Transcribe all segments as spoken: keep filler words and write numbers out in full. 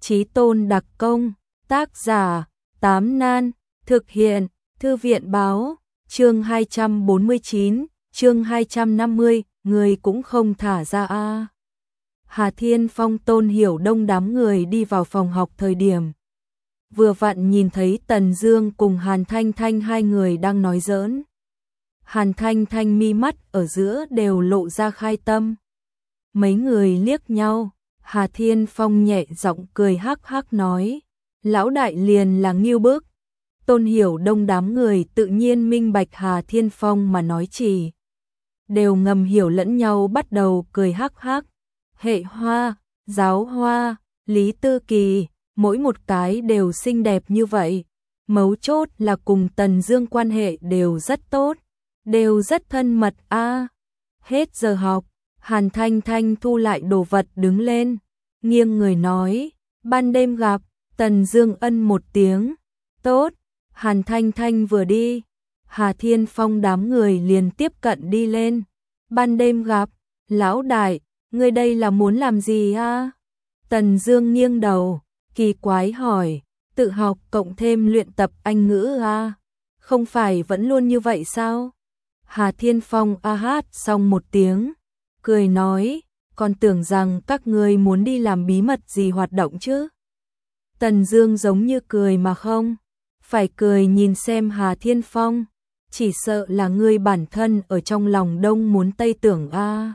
Chí tôn đặc công, tác giả, Tám Nan, thực hiện, Thư viện báo, chương hai trăm bốn mươi chín, chương hai trăm năm mươi, người cũng không thả ra a. À. Hà Thiên Phong Tôn Hiểu Đông đám người đi vào phòng học thời điểm. Vừa vặn nhìn thấy Tần Dương cùng Hàn Thanh Thanh hai người đang nói giỡn. Hàn Thanh Thanh mi mắt ở giữa đều lộ ra khai tâm. Mấy người liếc nhau, Hà Thiên Phong nhẹ giọng cười hắc hắc nói, lão đại liền là Ngưu Bức. Tôn Hiểu Đông đám người tự nhiên minh bạch Hà Thiên Phong mà nói chỉ. Đều ngầm hiểu lẫn nhau bắt đầu cười hắc hắc. Hệ Hoa, Giáo Hoa, Lý Tư Kỳ, mỗi một cái đều xinh đẹp như vậy. Mấu chốt là cùng Tần Dương quan hệ đều rất tốt, đều rất thân mật a. À. Hết giờ học, Hàn Thanh Thanh thu lại đồ vật đứng lên, nghiêng người nói, ban đêm gặp. Tần Dương ân một tiếng, tốt. Hàn Thanh Thanh vừa đi, Hà Thiên Phong đám người liền tiếp cận đi lên. Ban đêm gặp, lão đại, ngươi đây là muốn làm gì a? À? Tần Dương nghiêng đầu, kỳ quái hỏi, tự học cộng thêm luyện tập Anh ngữ a? À? Không phải vẫn luôn như vậy sao? Hà Thiên Phong a hát xong một tiếng, cười nói, còn tưởng rằng các ngươi muốn đi làm bí mật gì hoạt động chứ? Tần Dương giống như cười mà không phải cười nhìn xem Hà Thiên Phong, chỉ sợ là ngươi bản thân ở trong lòng đông muốn tây tưởng a. À.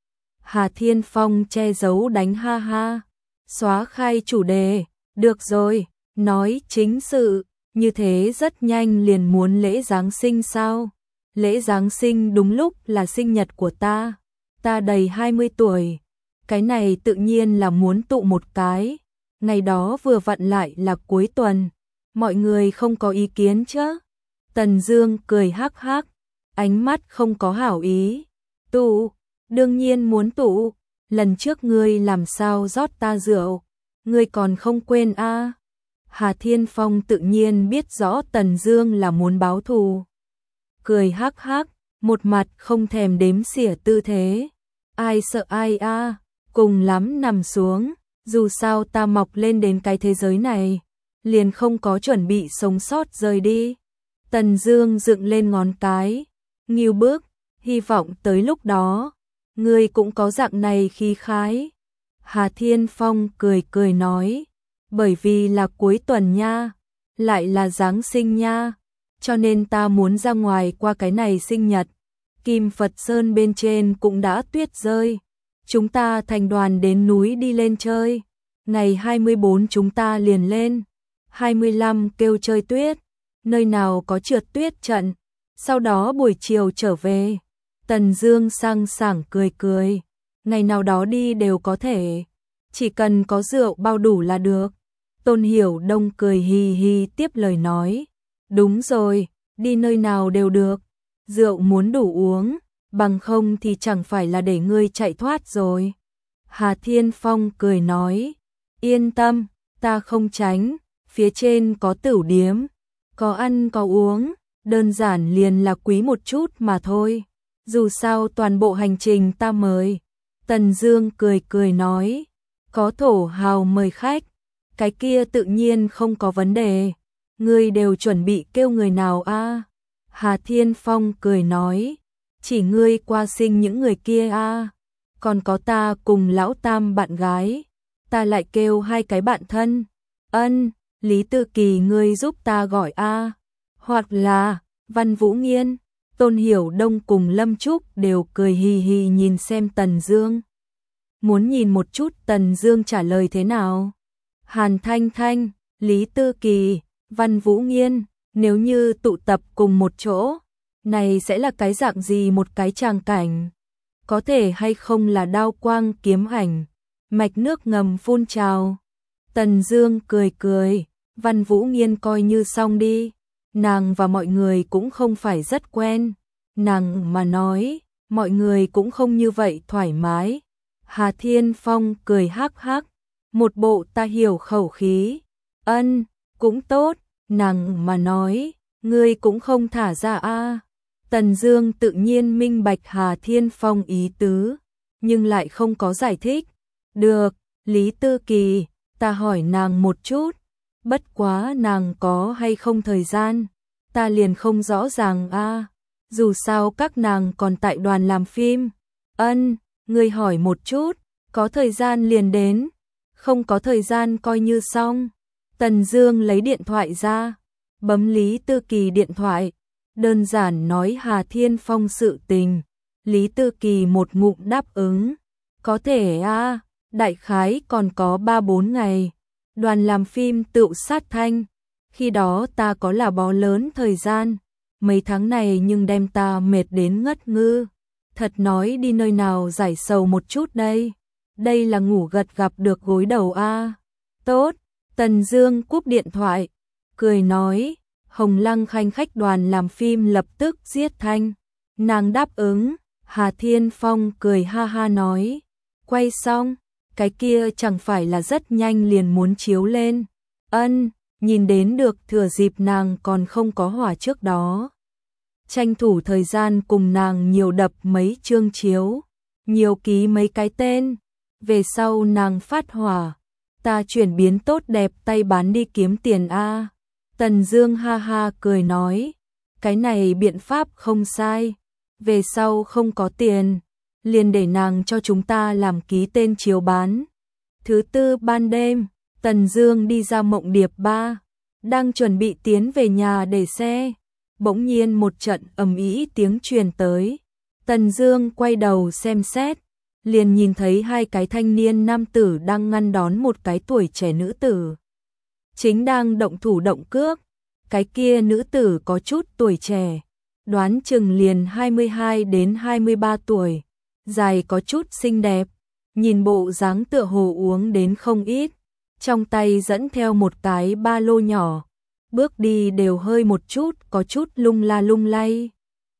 Hà Thiên Phong che giấu đánh ha ha, xóa khai chủ đề, được rồi, nói chính sự, như thế rất nhanh liền muốn lễ Giáng sinh sao? Lễ Giáng sinh đúng lúc là sinh nhật của ta, ta đầy hai mươi tuổi, cái này tự nhiên là muốn tụ một cái, ngày đó vừa vặn lại là cuối tuần. Mọi người không có ý kiến chứ? Tần Dương cười hắc hắc, ánh mắt không có hảo ý. Tụ, đương nhiên muốn tụ, lần trước ngươi làm sao rót ta rượu, ngươi còn không quên a? À? Hà Thiên Phong tự nhiên biết rõ Tần Dương là muốn báo thù. Cười hắc hắc, một mặt không thèm đếm xỉa tư thế. Ai sợ ai a, à? Cùng lắm nằm xuống, dù sao ta mọc lên đến cái thế giới này, liền không có chuẩn bị sống sót rời đi. Tần Dương dựng lên ngón cái, Ngưu Bức, hy vọng tới lúc đó, ngươi cũng có dạng này khí khái. Hà Thiên Phong cười cười nói, bởi vì là cuối tuần nha, lại là Giáng sinh nha, cho nên ta muốn ra ngoài qua cái này sinh nhật. Kim Phật Sơn bên trên cũng đã tuyết rơi, chúng ta thành đoàn đến núi đi lên chơi. Ngày hai mươi bốn chúng ta liền lên, hai mươi lăm kêu chơi tuyết, nơi nào có trượt tuyết trận, sau đó buổi chiều trở về. Tần Dương sang sảng cười cười, ngày nào đó đi đều có thể, chỉ cần có rượu bao đủ là được. Tôn Hiểu Đông cười hì hì tiếp lời nói, đúng rồi, đi nơi nào đều được, rượu muốn đủ uống, bằng không thì chẳng phải là để ngươi chạy thoát rồi. Hà Thiên Phong cười nói, yên tâm, ta không tránh, phía trên có tửu điếm, có ăn có uống, đơn giản liền là quý một chút mà thôi. Dù sao toàn bộ hành trình ta mời. Tần Dương cười cười nói, có thổ hào mời khách, cái kia tự nhiên không có vấn đề. Ngươi đều chuẩn bị kêu người nào a? À? Hà Thiên Phong cười nói, chỉ ngươi qua sinh những người kia a, à? Còn có ta cùng lão tam bạn gái, ta lại kêu hai cái bạn thân. Ân, Lý Tư Kỳ ngươi giúp ta gọi a, à? Hoặc là Văn Vũ Nghiên. Tôn Hiểu Đông cùng Lâm Trúc đều cười hì hì nhìn xem Tần Dương. Muốn nhìn một chút Tần Dương trả lời thế nào. Hàn Thanh Thanh, Lý Tư Kỳ, Văn Vũ Nghiên, nếu như tụ tập cùng một chỗ, này sẽ là cái dạng gì một cái tràng cảnh? Có thể hay không là đao quang kiếm ảnh, mạch nước ngầm phun trào? Tần Dương cười cười, Văn Vũ Nghiên coi như xong đi. Nàng và mọi người cũng không phải rất quen, nàng mà nói, mọi người cũng không như vậy thoải mái. Hà Thiên Phong cười hắc hắc, một bộ ta hiểu khẩu khí. Ân, cũng tốt, nàng mà nói, ngươi cũng không thả ra a. À. Tần Dương tự nhiên minh bạch Hà Thiên Phong ý tứ, nhưng lại không có giải thích. Được, Lý Tư Kỳ, Ta hỏi nàng một chút, bất quá nàng có hay không thời gian, ta liền không rõ ràng a. Dù sao các nàng còn tại đoàn làm phim. Ân, ngươi hỏi một chút, có thời gian liền đến, không có thời gian coi như xong. Tần Dương lấy điện thoại ra, bấm Lý Tư Kỳ điện thoại, đơn giản nói Hà Thiên Phong sự tình. Lý Tư Kỳ một ngụm đáp ứng, có thể a, đại khái còn có ba bốn ngày. Đoàn làm phim Tựu Sát Thanh, khi đó ta có là bó lớn thời gian, mấy tháng này nhưng đem ta mệt đến ngất ngư. Thật nói đi nơi nào giải sầu một chút đây. Đây là ngủ gật gặp được gối đầu a. Tốt, Tần Dương cúp điện thoại, cười nói, Hồng Lăng khanh khách đoàn làm phim lập tức giết thanh. Nàng đáp ứng, Hà Thiên Phong cười ha ha nói, quay xong, cái kia chẳng phải là rất nhanh liền muốn chiếu lên. Ân, nhìn đến được thừa dịp nàng còn không có hỏa trước đó. Tranh thủ thời gian cùng nàng nhiều đập mấy chương chiếu, nhiều ký mấy cái tên, về sau nàng phát hỏa, ta chuyển biến tốt đẹp tay bán đi kiếm tiền a. Tần Dương ha ha cười nói, cái này biện pháp không sai, về sau không có tiền, liền để nàng cho chúng ta làm ký tên chiếu bán. Thứ tư ban đêm, Tần Dương đi ra Mộng Điệp ba, đang chuẩn bị tiến về nhà để xe, bỗng nhiên một trận ầm ĩ tiếng truyền tới. Tần Dương quay đầu xem xét, liền nhìn thấy hai cái thanh niên nam tử đang ngăn đón một cái tuổi trẻ nữ tử. Chính đang động thủ động cước, cái kia nữ tử có chút tuổi trẻ, đoán chừng liền hai mươi hai đến hai mươi ba tuổi, dài có chút xinh đẹp, nhìn bộ dáng tựa hồ uống đến không ít, trong tay dẫn theo một cái ba lô nhỏ, bước đi đều hơi một chút có chút lung la lung lay.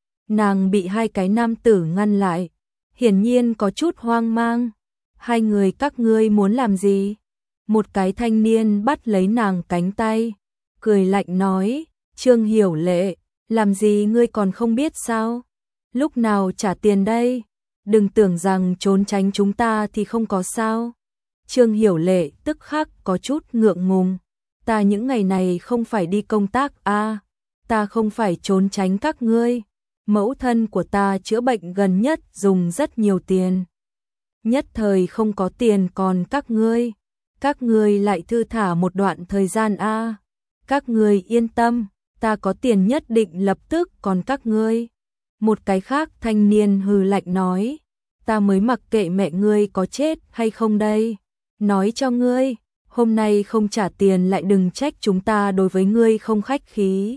Nàng bị hai cái nam tử ngăn lại, hiển nhiên có chút hoang mang. Hai người các ngươi muốn làm gì? Một cái thanh niên bắt lấy nàng cánh tay, cười lạnh nói, Trương Hiểu Lệ, làm gì ngươi còn không biết sao? Lúc nào trả tiền đây? Đừng tưởng rằng trốn tránh chúng ta thì không có sao. Trương Hiểu Lệ tức khắc có chút ngượng ngùng. Ta những ngày này không phải đi công tác à, ta không phải trốn tránh các ngươi. Mẫu thân của ta chữa bệnh gần nhất dùng rất nhiều tiền. Nhất thời không có tiền còn các ngươi. Các ngươi lại thư thả một đoạn thời gian a. À. Các ngươi yên tâm, ta có tiền nhất định lập tức còn các ngươi. Một cái khác thanh niên hừ lạnh nói, ta mới mặc kệ mẹ ngươi có chết hay không đây. Nói cho ngươi, hôm nay không trả tiền lại đừng trách chúng ta đối với ngươi không khách khí.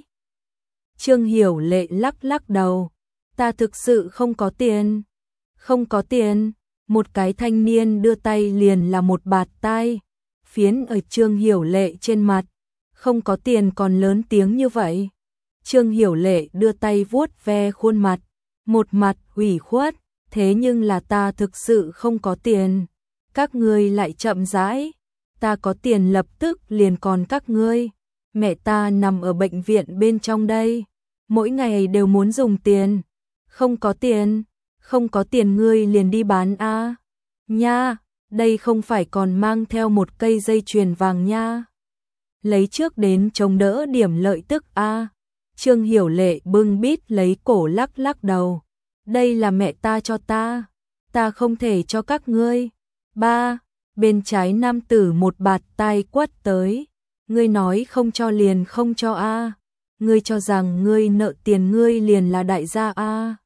Trương Hiểu Lệ lắc lắc đầu, ta thực sự không có tiền. Không có tiền, một cái thanh niên đưa tay liền là một bạt tai, phiến ở Trương Hiểu Lệ trên mặt. Không có tiền còn lớn tiếng như vậy. Trương Hiểu Lệ đưa tay vuốt ve khuôn mặt, một mặt ủy khuất, thế nhưng là ta thực sự không có tiền. Các ngươi lại chậm rãi, ta có tiền lập tức liền còn các ngươi. Mẹ ta nằm ở bệnh viện bên trong đây, mỗi ngày đều muốn dùng tiền. Không có tiền, không có tiền ngươi liền đi bán a. À. Nha, đây không phải còn mang theo một cây dây chuyền vàng nha. Lấy trước đến chống đỡ điểm lợi tức a. À. Trương Hiểu Lệ bưng bít lấy cổ lắc lắc đầu. Đây là mẹ ta cho ta, ta không thể cho các ngươi. Ba, bên trái nam tử một bạt tai quất tới. Ngươi nói không cho liền không cho a. À. Ngươi cho rằng ngươi nợ tiền ngươi liền là đại gia a. À.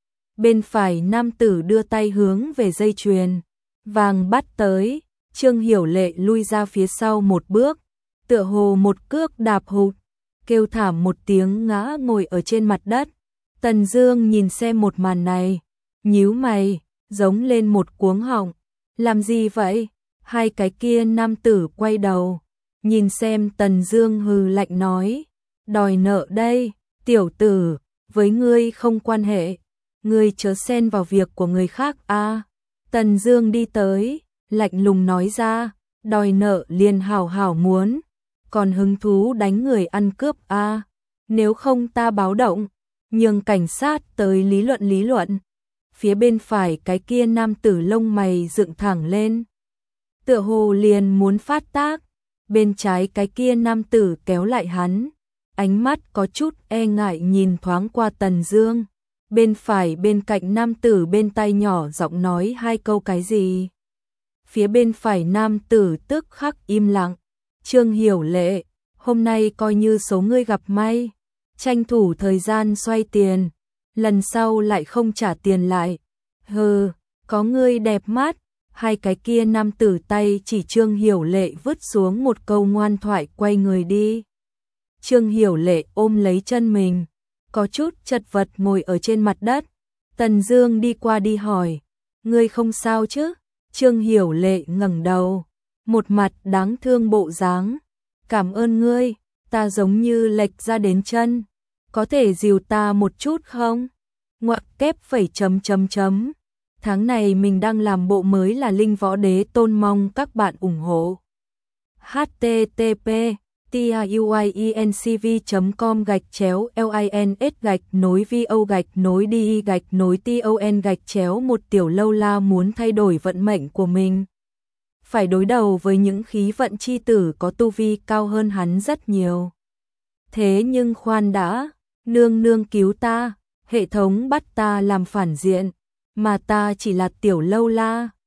Bên phải nam tử đưa tay hướng về dây chuyền vàng bắt tới. Trương Hiểu Lệ lui ra phía sau một bước, tựa hồ một cước đạp hụt, kêu thảm một tiếng ngã ngồi ở trên mặt đất. Tần Dương nhìn xem một màn này, nhíu mày, giống lên một cuống họng. Làm gì vậy? Hai cái kia nam tử quay đầu, nhìn xem Tần Dương hừ lạnh nói, đòi nợ đây, tiểu tử, với ngươi không quan hệ, ngươi chớ xen vào việc của người khác a. À. Tần Dương đi tới, lạnh lùng nói ra, đòi nợ liền hảo hảo muốn, còn hứng thú đánh người ăn cướp a. À. Nếu không ta báo động, nhường cảnh sát tới lý luận lý luận. Phía bên phải cái kia nam tử lông mày dựng thẳng lên, tựa hồ liền muốn phát tác. Bên trái cái kia nam tử kéo lại hắn, ánh mắt có chút e ngại nhìn thoáng qua Tần Dương. Bên phải bên cạnh nam tử bên tai nhỏ giọng nói hai câu cái gì. Phía bên phải nam tử tức khắc im lặng. Trương Hiểu Lệ, hôm nay coi như số ngươi gặp may, tranh thủ thời gian xoay tiền, lần sau lại không trả tiền lại. Hừ, có ngươi đẹp mắt. Hai cái kia nam tử tay chỉ Trương Hiểu Lệ vứt xuống một câu ngoan thoại quay người đi. Trương Hiểu Lệ ôm lấy chân mình, có chút chật vật ngồi ở trên mặt đất. Tần Dương đi qua đi hỏi, ngươi không sao chứ? Trương Hiểu Lệ ngẩng đầu, một mặt đáng thương bộ dáng. Cảm ơn ngươi, ta giống như lệch ra đến chân, có thể dìu ta một chút không? Ngoặc kép phẩy chấm chấm chấm. Tháng này mình đang làm bộ mới là Linh Võ Đế Tôn, mong các bạn ủng hộ. h t t p tuyencv chấm com gạch chéo lins gạch nối vo gạch nối đi gạch nối ton gạch chéo một tiểu lâu la muốn thay đổi vận mệnh của mình. Phải đối đầu với những khí vận chi tử có tu vi cao hơn hắn rất nhiều. Thế nhưng khoan đã, nương nương cứu ta, hệ thống bắt ta làm phản diện, mà ta chỉ là tiểu lâu la.